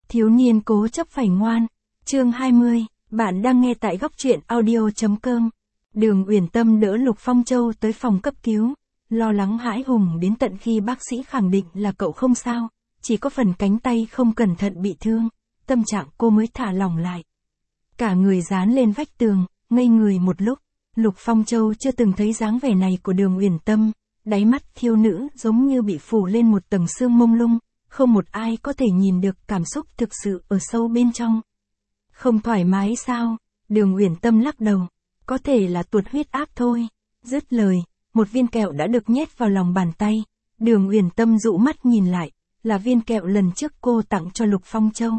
Thiếu niên cố chấp phải ngoan. Chương 20, bạn đang nghe tại góc truyện audio.com. Đường Uyển Tâm đỡ Lục Phong Châu tới phòng cấp cứu, lo lắng hãi hùng đến tận khi bác sĩ khẳng định là cậu không sao, chỉ có phần cánh tay không cẩn thận bị thương, tâm trạng cô mới thả lỏng lại. Cả người dán lên vách tường, ngây người một lúc, Lục Phong Châu chưa từng thấy dáng vẻ này của Đường Uyển Tâm, đáy mắt thiếu nữ giống như bị phủ lên một tầng sương mông lung, không một ai có thể nhìn được cảm xúc thực sự ở sâu bên trong. Không thoải mái sao? Đường Uyển Tâm lắc đầu, có thể là tuột huyết áp thôi. Dứt lời, một viên kẹo đã được nhét vào lòng bàn tay, Đường Uyển Tâm dụ mắt nhìn lại, là viên kẹo lần trước cô tặng cho Lục Phong Châu.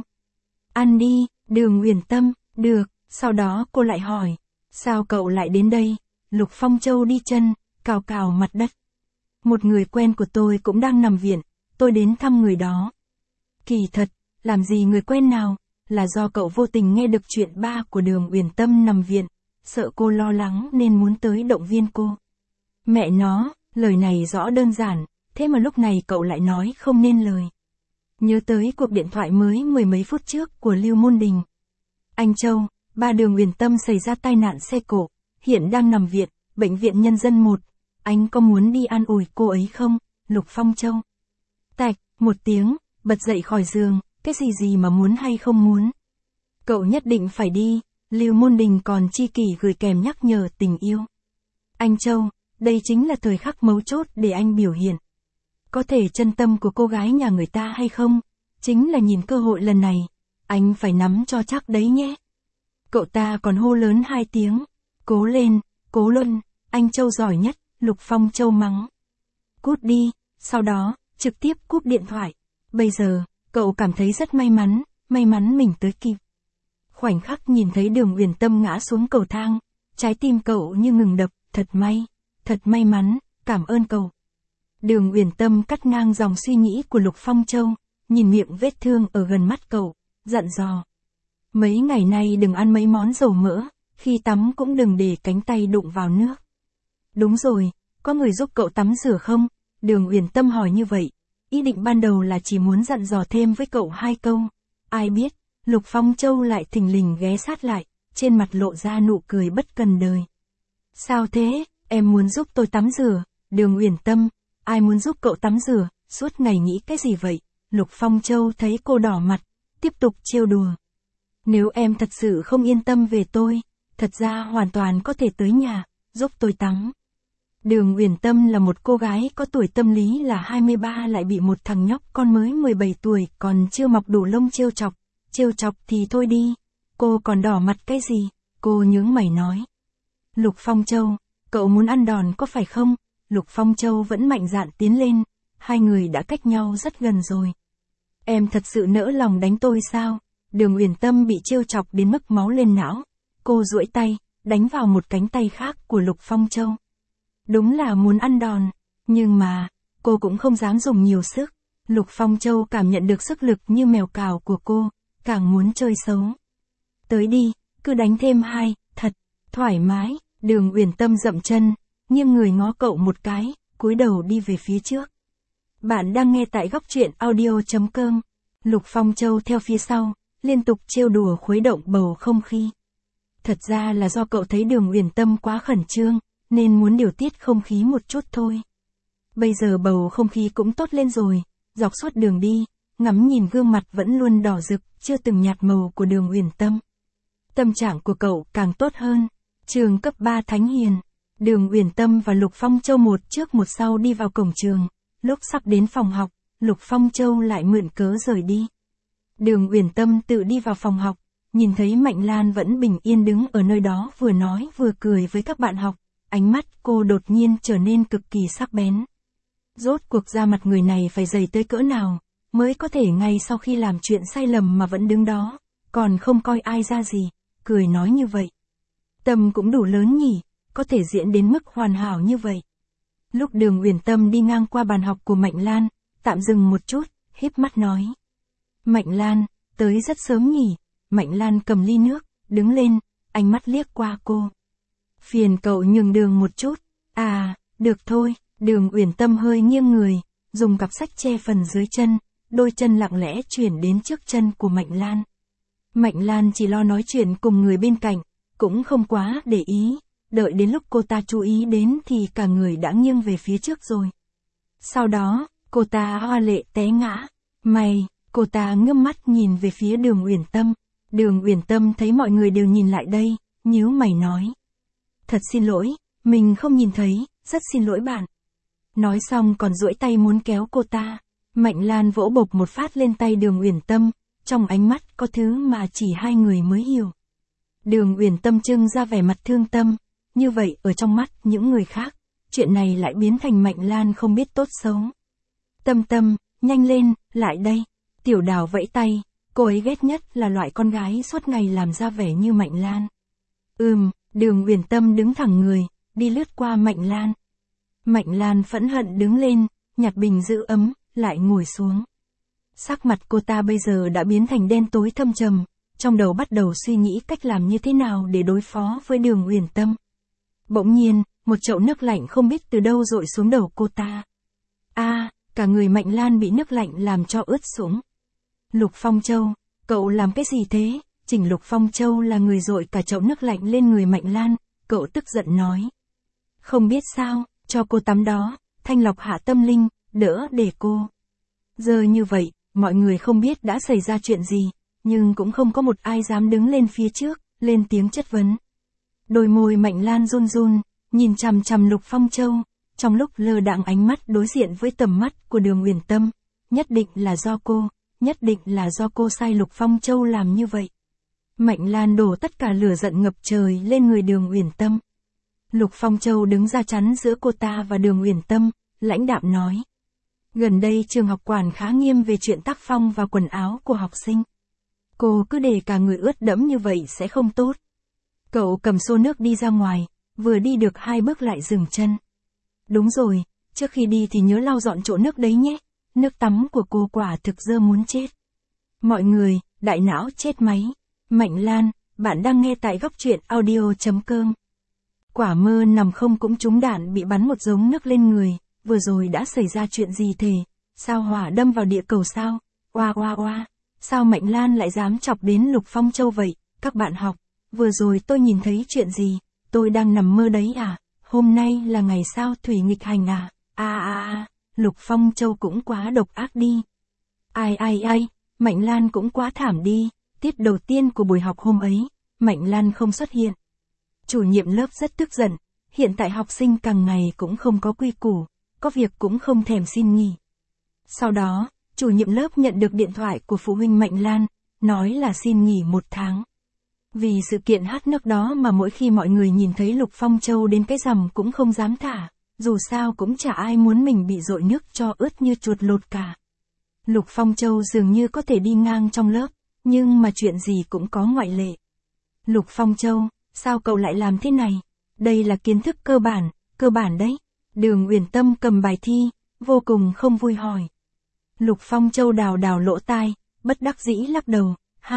Ăn đi, Đường Uyển Tâm, được, sau đó cô lại hỏi, sao cậu lại đến đây? Lục Phong Châu đi chân, cào cào mặt đất. Một người quen của tôi cũng đang nằm viện, tôi đến thăm người đó. Kỳ thật, làm gì người quen nào, là do cậu vô tình nghe được chuyện ba của Đường Uyển Tâm nằm viện, sợ cô lo lắng nên muốn tới động viên cô. Mẹ nó, lời này rõ đơn giản, thế mà lúc này cậu lại nói không nên lời. Nhớ tới cuộc điện thoại mới mười mấy phút trước của Lưu Môn Đình. Anh Châu, ba Đường Uyển Tâm xảy ra tai nạn xe cộ, hiện đang nằm viện, bệnh viện Nhân dân 1. Anh có muốn đi an ủi cô ấy không? Lục Phong Châu. Tạch, một tiếng, bật dậy khỏi giường, cái gì mà muốn hay không muốn. Cậu nhất định phải đi, Lưu Môn Đình còn chi kỷ gửi kèm nhắc nhở tình yêu. Anh Châu, đây chính là thời khắc mấu chốt để anh biểu hiện. Có thể chân tâm của cô gái nhà người ta hay không? Chính là nhìn cơ hội lần này, anh phải nắm cho chắc đấy nhé. Cậu ta còn hô lớn 2 tiếng. Cố lên, cố luôn, anh Châu giỏi nhất, Lục Phong Châu mắng. Cút đi, sau đó, trực tiếp cúp điện thoại. Bây giờ, cậu cảm thấy rất may mắn mình tới kịp. Khoảnh khắc nhìn thấy Đường Uyển Tâm ngã xuống cầu thang, trái tim cậu như ngừng đập, thật may mắn, cảm ơn cậu. Đường Uyển Tâm cắt ngang dòng suy nghĩ của Lục Phong Châu, nhìn miệng vết thương ở gần mắt cậu, dặn dò. Mấy ngày nay đừng ăn mấy món dầu mỡ, khi tắm cũng đừng để cánh tay đụng vào nước. Đúng rồi, có người giúp cậu tắm rửa không? Đường Uyển Tâm hỏi như vậy, ý định ban đầu là chỉ muốn dặn dò thêm với cậu 2 câu. Ai biết, Lục Phong Châu lại thình lình ghé sát lại, trên mặt lộ ra nụ cười bất cần đời. Sao thế, em muốn giúp tôi tắm rửa? Đường Uyển Tâm, ai muốn giúp cậu tắm rửa, suốt ngày nghĩ cái gì vậy? Lục Phong Châu thấy cô đỏ mặt, tiếp tục trêu đùa. Nếu em thật sự không yên tâm về tôi, thật ra hoàn toàn có thể tới nhà, giúp tôi tắm. Đường Uyển Tâm là một cô gái có tuổi tâm lý là 23 lại bị một thằng nhóc con mới 17 tuổi còn chưa mọc đủ lông trêu chọc thì thôi đi, cô còn đỏ mặt cái gì, cô nhướng mày nói. Lục Phong Châu, cậu muốn ăn đòn có phải không? Lục Phong Châu vẫn mạnh dạn tiến lên, hai người đã cách nhau rất gần rồi. Em thật sự nỡ lòng đánh tôi sao? Đường Uyển Tâm bị trêu chọc đến mức máu lên não, cô duỗi tay, đánh vào một cánh tay khác của Lục Phong Châu. Đúng là muốn ăn đòn, nhưng mà, cô cũng không dám dùng nhiều sức. Lục Phong Châu cảm nhận được sức lực như mèo cào của cô, càng muốn chơi xấu. Tới đi, cứ đánh thêm 2, thật, thoải mái. Đường Uyển Tâm dậm chân, nghiêng người ngó cậu một cái, cúi đầu đi về phía trước. Bạn đang nghe tại góc truyện audio.com. Lục Phong Châu theo phía sau, liên tục trêu đùa khuấy động bầu không khí. Thật ra là do cậu thấy Đường Uyển Tâm quá khẩn trương, nên muốn điều tiết không khí một chút thôi. Bây giờ bầu không khí cũng tốt lên rồi, dọc suốt đường đi, ngắm nhìn gương mặt vẫn luôn đỏ rực, chưa từng nhạt màu của Đường Uyển Tâm. Tâm trạng của cậu càng tốt hơn. Trường cấp 3 Thánh Hiền, Đường Uyển Tâm và Lục Phong Châu một trước một sau đi vào cổng trường, lúc sắp đến phòng học, Lục Phong Châu lại mượn cớ rời đi. Đường Uyển Tâm tự đi vào phòng học, nhìn thấy Mạnh Lan vẫn bình yên đứng ở nơi đó vừa nói vừa cười với các bạn học, ánh mắt cô đột nhiên trở nên cực kỳ sắc bén. Rốt cuộc da mặt người này phải dày tới cỡ nào, mới có thể ngay sau khi làm chuyện sai lầm mà vẫn đứng đó, còn không coi ai ra gì, cười nói như vậy. Tâm cũng đủ lớn nhỉ, có thể diễn đến mức hoàn hảo như vậy. Lúc Đường Uyển Tâm đi ngang qua bàn học của Mạnh Lan, tạm dừng một chút, híp mắt nói. Mạnh Lan, tới rất sớm nhỉ. Mạnh Lan cầm ly nước, đứng lên, ánh mắt liếc qua cô. Phiền cậu nhường đường một chút. À, được thôi. Đường Uyển Tâm hơi nghiêng người, dùng cặp sách che phần dưới chân, đôi chân lặng lẽ chuyển đến trước chân của Mạnh Lan. Mạnh Lan chỉ lo nói chuyện cùng người bên cạnh, cũng không quá để ý, đợi đến lúc cô ta chú ý đến thì cả người đã nghiêng về phía trước rồi. Sau đó, cô ta hoa lệ té ngã. Cô ta ngước mắt nhìn về phía Đường Uyển Tâm. Đường Uyển Tâm thấy mọi người đều nhìn lại đây, nhíu mày nói. Thật xin lỗi, mình không nhìn thấy, rất xin lỗi bạn. Nói xong còn duỗi tay muốn kéo cô ta. Mạnh Lan vỗ bộp một phát lên tay Đường Uyển Tâm, trong ánh mắt có thứ mà chỉ hai người mới hiểu. Đường Uyển Tâm trưng ra vẻ mặt thương tâm, như vậy ở trong mắt những người khác, chuyện này lại biến thành Mạnh Lan không biết tốt xấu. Tâm Tâm, nhanh lên, lại đây. Tiểu Đào vẫy tay, cô ấy ghét nhất là loại con gái suốt ngày làm ra vẻ như Mạnh Lan. Đường Uyển Tâm đứng thẳng người, đi lướt qua Mạnh Lan. Mạnh Lan phẫn hận đứng lên, nhặt bình giữ ấm, lại ngồi xuống. Sắc mặt cô ta bây giờ đã biến thành đen tối thâm trầm, trong đầu bắt đầu suy nghĩ cách làm như thế nào để đối phó với Đường Uyển Tâm. Bỗng nhiên, một chậu nước lạnh không biết từ đâu dội xuống đầu cô ta. Cả người Mạnh Lan bị nước lạnh làm cho ướt sũng. Lục Phong Châu, cậu làm cái gì thế? Trình Lục Phong Châu là người dội cả chậu nước lạnh lên người Mạnh Lan, cậu tức giận nói. Không biết sao, cho cô tắm đó, thanh lọc hạ tâm linh, đỡ để cô. Giờ như vậy, mọi người không biết đã xảy ra chuyện gì, nhưng cũng không có một ai dám đứng lên phía trước, lên tiếng chất vấn. Đôi môi Mạnh Lan run run, nhìn chằm chằm Lục Phong Châu, trong lúc lơ đãng ánh mắt đối diện với tầm mắt của Đường Uyển Tâm, nhất định là do cô sai Lục Phong Châu làm như vậy. Mạnh Lan đổ tất cả lửa giận ngập trời lên người Đường Uyển Tâm. Lục Phong Châu đứng ra chắn giữa cô ta và Đường Uyển Tâm, lãnh đạm nói. Gần đây trường học quản khá nghiêm về chuyện tác phong và quần áo của học sinh. Cô cứ để cả người ướt đẫm như vậy sẽ không tốt. Cậu cầm xô nước đi ra ngoài, vừa đi được 2 bước lại dừng chân. Đúng rồi, trước khi đi thì nhớ lau dọn chỗ nước đấy nhé, nước tắm của cô quả thực dơ muốn chết. Mọi người, đại não chết máy. Mạnh Lan, bạn đang nghe tại góc truyện audio.com. Quả mơ nằm không cũng trúng đạn bị bắn một dống nước lên người, vừa rồi đã xảy ra chuyện gì thế? Sao hỏa đâm vào địa cầu sao? Oa. Sao Mạnh Lan lại dám chọc đến Lục Phong Châu vậy? Các bạn học, vừa rồi tôi nhìn thấy chuyện gì? Tôi đang nằm mơ đấy à? Hôm nay là ngày sao thủy nghịch hành à? Lục Phong Châu cũng quá độc ác đi. Ai, Mạnh Lan cũng quá thảm đi. Tiết đầu tiên của buổi học hôm ấy, Mạnh Lan không xuất hiện. Chủ nhiệm lớp rất tức giận, hiện tại học sinh càng ngày cũng không có quy củ, có việc cũng không thèm xin nghỉ. Sau đó, chủ nhiệm lớp nhận được điện thoại của phụ huynh Mạnh Lan, nói là xin nghỉ 1 tháng. Vì sự kiện hát nước đó mà mỗi khi mọi người nhìn thấy Lục Phong Châu đến cái rằm cũng không dám thả, dù sao cũng chả ai muốn mình bị dội nước cho ướt như chuột lột cả. Lục Phong Châu dường như có thể đi ngang trong lớp, nhưng mà chuyện gì cũng có ngoại lệ. Lục Phong Châu, sao cậu lại làm thế này? Đây là kiến thức cơ bản đấy. Đường Uyển Tâm cầm bài thi, vô cùng không vui hỏi. Lục Phong Châu đào lỗ tai, bất đắc dĩ lắc đầu.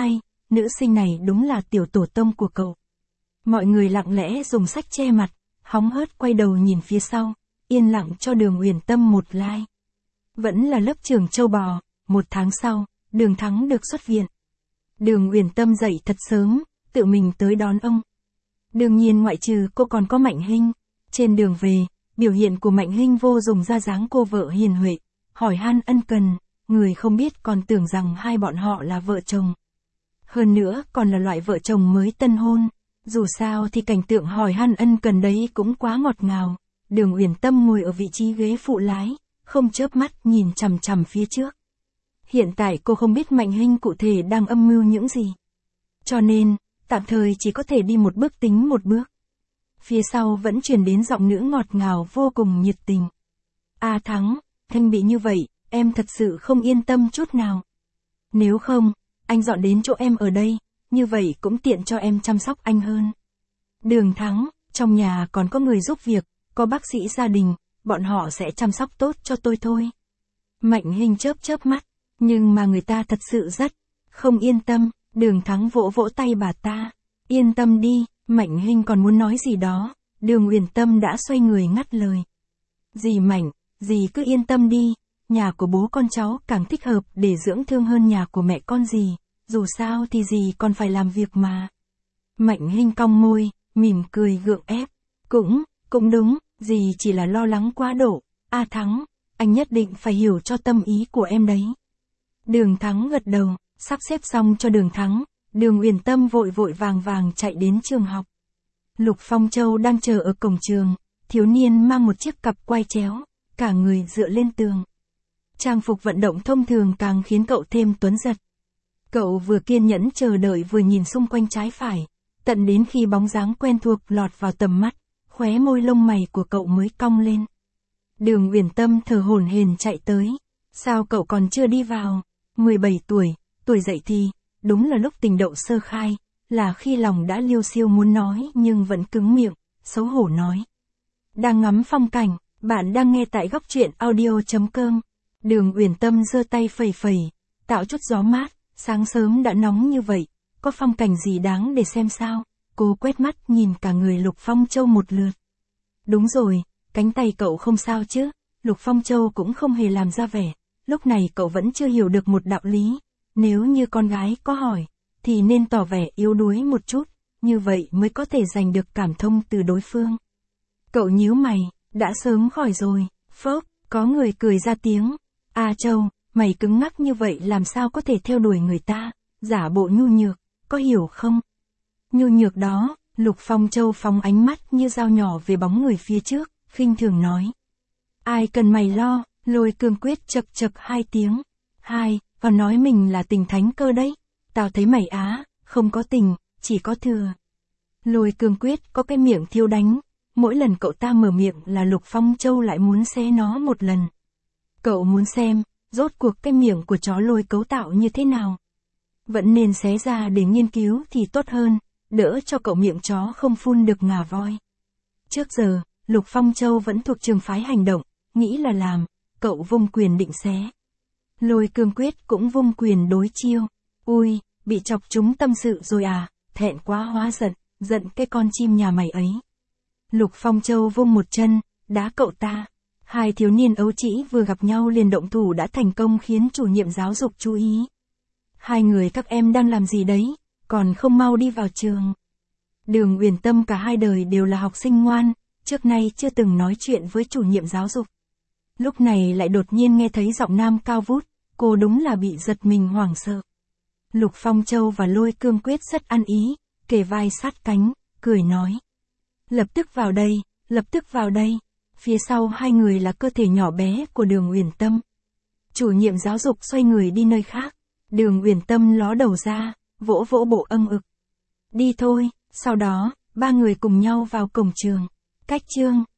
Nữ sinh này đúng là tiểu tổ tông của cậu. Mọi người lặng lẽ dùng sách che mặt, hóng hớt quay đầu nhìn phía sau, yên lặng cho Đường Uyển Tâm một like. Vẫn là lớp trưởng châu bò, 1 tháng sau, Đường Thắng được xuất viện. Đường Uyển Tâm dậy thật sớm, tự mình tới đón ông. Đương nhiên ngoại trừ cô còn có Mạnh Hinh. Trên đường về, biểu hiện của Mạnh Hinh vô dùng ra dáng cô vợ hiền huệ, hỏi han ân cần, người không biết còn tưởng rằng hai bọn họ là vợ chồng. Hơn nữa còn là loại vợ chồng mới tân hôn. Dù sao thì cảnh tượng hỏi han ân cần đấy cũng quá ngọt ngào. Đường Uyển Tâm ngồi ở vị trí ghế phụ lái, không chớp mắt nhìn chằm chằm phía trước. Hiện tại cô không biết Mạnh Hinh cụ thể đang âm mưu những gì. Cho nên, tạm thời chỉ có thể đi một bước tính một bước. Phía sau vẫn truyền đến giọng nữ ngọt ngào vô cùng nhiệt tình. Thắng, Thanh bị như vậy, em thật sự không yên tâm chút nào. Nếu không, anh dọn đến chỗ em ở đây, như vậy cũng tiện cho em chăm sóc anh hơn. Đường Thắng, trong nhà còn có người giúp việc, có bác sĩ gia đình, bọn họ sẽ chăm sóc tốt cho tôi thôi. Mạnh Hinh chớp mắt, nhưng mà người ta thật sự rất không yên tâm. Đường Thắng vỗ tay bà ta. Yên tâm đi, Mạnh Hinh còn muốn nói gì đó, Đường Uyển Tâm đã xoay người ngắt lời. Dì Mạnh, dì cứ yên tâm đi, nhà của bố con cháu càng thích hợp để dưỡng thương hơn nhà của mẹ con dì, dù sao thì dì còn phải làm việc mà. Mạnh Hinh cong môi, mỉm cười gượng ép. Cũng đúng, dì chỉ là lo lắng quá độ. A Thắng, anh nhất định phải hiểu cho tâm ý của em đấy. Đường Thắng gật đầu, sắp xếp xong cho Đường Thắng, Đường Uyển Tâm vội vội vàng vàng chạy đến trường học. Lục Phong Châu đang chờ ở cổng trường, thiếu niên mang một chiếc cặp quai chéo, cả người dựa lên tường. Trang phục vận động thông thường càng khiến cậu thêm tuấn giật. Cậu vừa kiên nhẫn chờ đợi vừa nhìn xung quanh trái phải, tận đến khi bóng dáng quen thuộc lọt vào tầm mắt, khóe môi lông mày của cậu mới cong lên. Đường Uyển Tâm thở hổn hển chạy tới. Sao cậu còn chưa đi vào? 17 tuổi, tuổi dậy thì, đúng là lúc tình đậu sơ khai, là khi lòng đã liêu xiêu muốn nói nhưng vẫn cứng miệng, xấu hổ nói. Đang ngắm phong cảnh, bạn đang nghe tại góc truyện audio.com. Đường Uyển Tâm giơ tay phẩy phẩy, tạo chút gió mát, sáng sớm đã nóng như vậy, có phong cảnh gì đáng để xem sao? Cô quét mắt nhìn cả người Lục Phong Châu một lượt. Đúng rồi, cánh tay cậu không sao chứ? Lục Phong Châu cũng không hề làm ra vẻ, lúc này cậu vẫn chưa hiểu được một đạo lý, nếu như con gái có hỏi, thì nên tỏ vẻ yếu đuối một chút, như vậy mới có thể giành được cảm thông từ đối phương. Cậu nhíu mày, đã sớm khỏi rồi, phốc, có người cười ra tiếng. A Châu, mày cứng ngắc như vậy làm sao có thể theo đuổi người ta, giả bộ nhu nhược, có hiểu không? Nhu nhược đó, Lục Phong Châu phóng ánh mắt như dao nhỏ về bóng người phía trước, khinh thường nói. Ai cần mày lo, Lôi Cương Quyết chậc chậc hai tiếng. Còn nói mình là tình thánh cơ đấy. Tao thấy mày không có tình, chỉ có thừa. Lôi Cương Quyết có cái miệng thiêu đánh, mỗi lần cậu ta mở miệng là Lục Phong Châu lại muốn xé nó một lần. Cậu muốn xem, rốt cuộc cái miệng của chó lôi cấu tạo như thế nào. Vẫn nên xé ra để nghiên cứu thì tốt hơn, đỡ cho cậu miệng chó không phun được ngà voi. Trước giờ, Lục Phong Châu vẫn thuộc trường phái hành động, nghĩ là làm, cậu vung quyền định xé. Lôi Cương Quyết cũng vung quyền đối chiêu. Ui, bị chọc trúng tâm sự rồi à, thẹn quá hóa giận cái con chim nhà mày ấy. Lục Phong Châu vung một chân, đá cậu ta. Hai thiếu niên ấu trĩ vừa gặp nhau liền động thủ đã thành công khiến chủ nhiệm giáo dục chú ý. Hai người các em đang làm gì đấy, còn không mau đi vào trường. Đường Uyển Tâm cả hai đời đều là học sinh ngoan, trước nay chưa từng nói chuyện với chủ nhiệm giáo dục. Lúc này lại đột nhiên nghe thấy giọng nam cao vút, cô đúng là bị giật mình hoảng sợ. Lục Phong Châu và Lôi Cương Quyết rất ăn ý, kề vai sát cánh, cười nói. Lập tức vào đây. Phía sau hai người là cơ thể nhỏ bé của Đường Uyển Tâm. Chủ nhiệm giáo dục xoay người đi nơi khác. Đường Uyển Tâm ló đầu ra, vỗ vỗ bộ âm ực. Đi thôi, sau đó, ba người cùng nhau vào cổng trường. Cách chương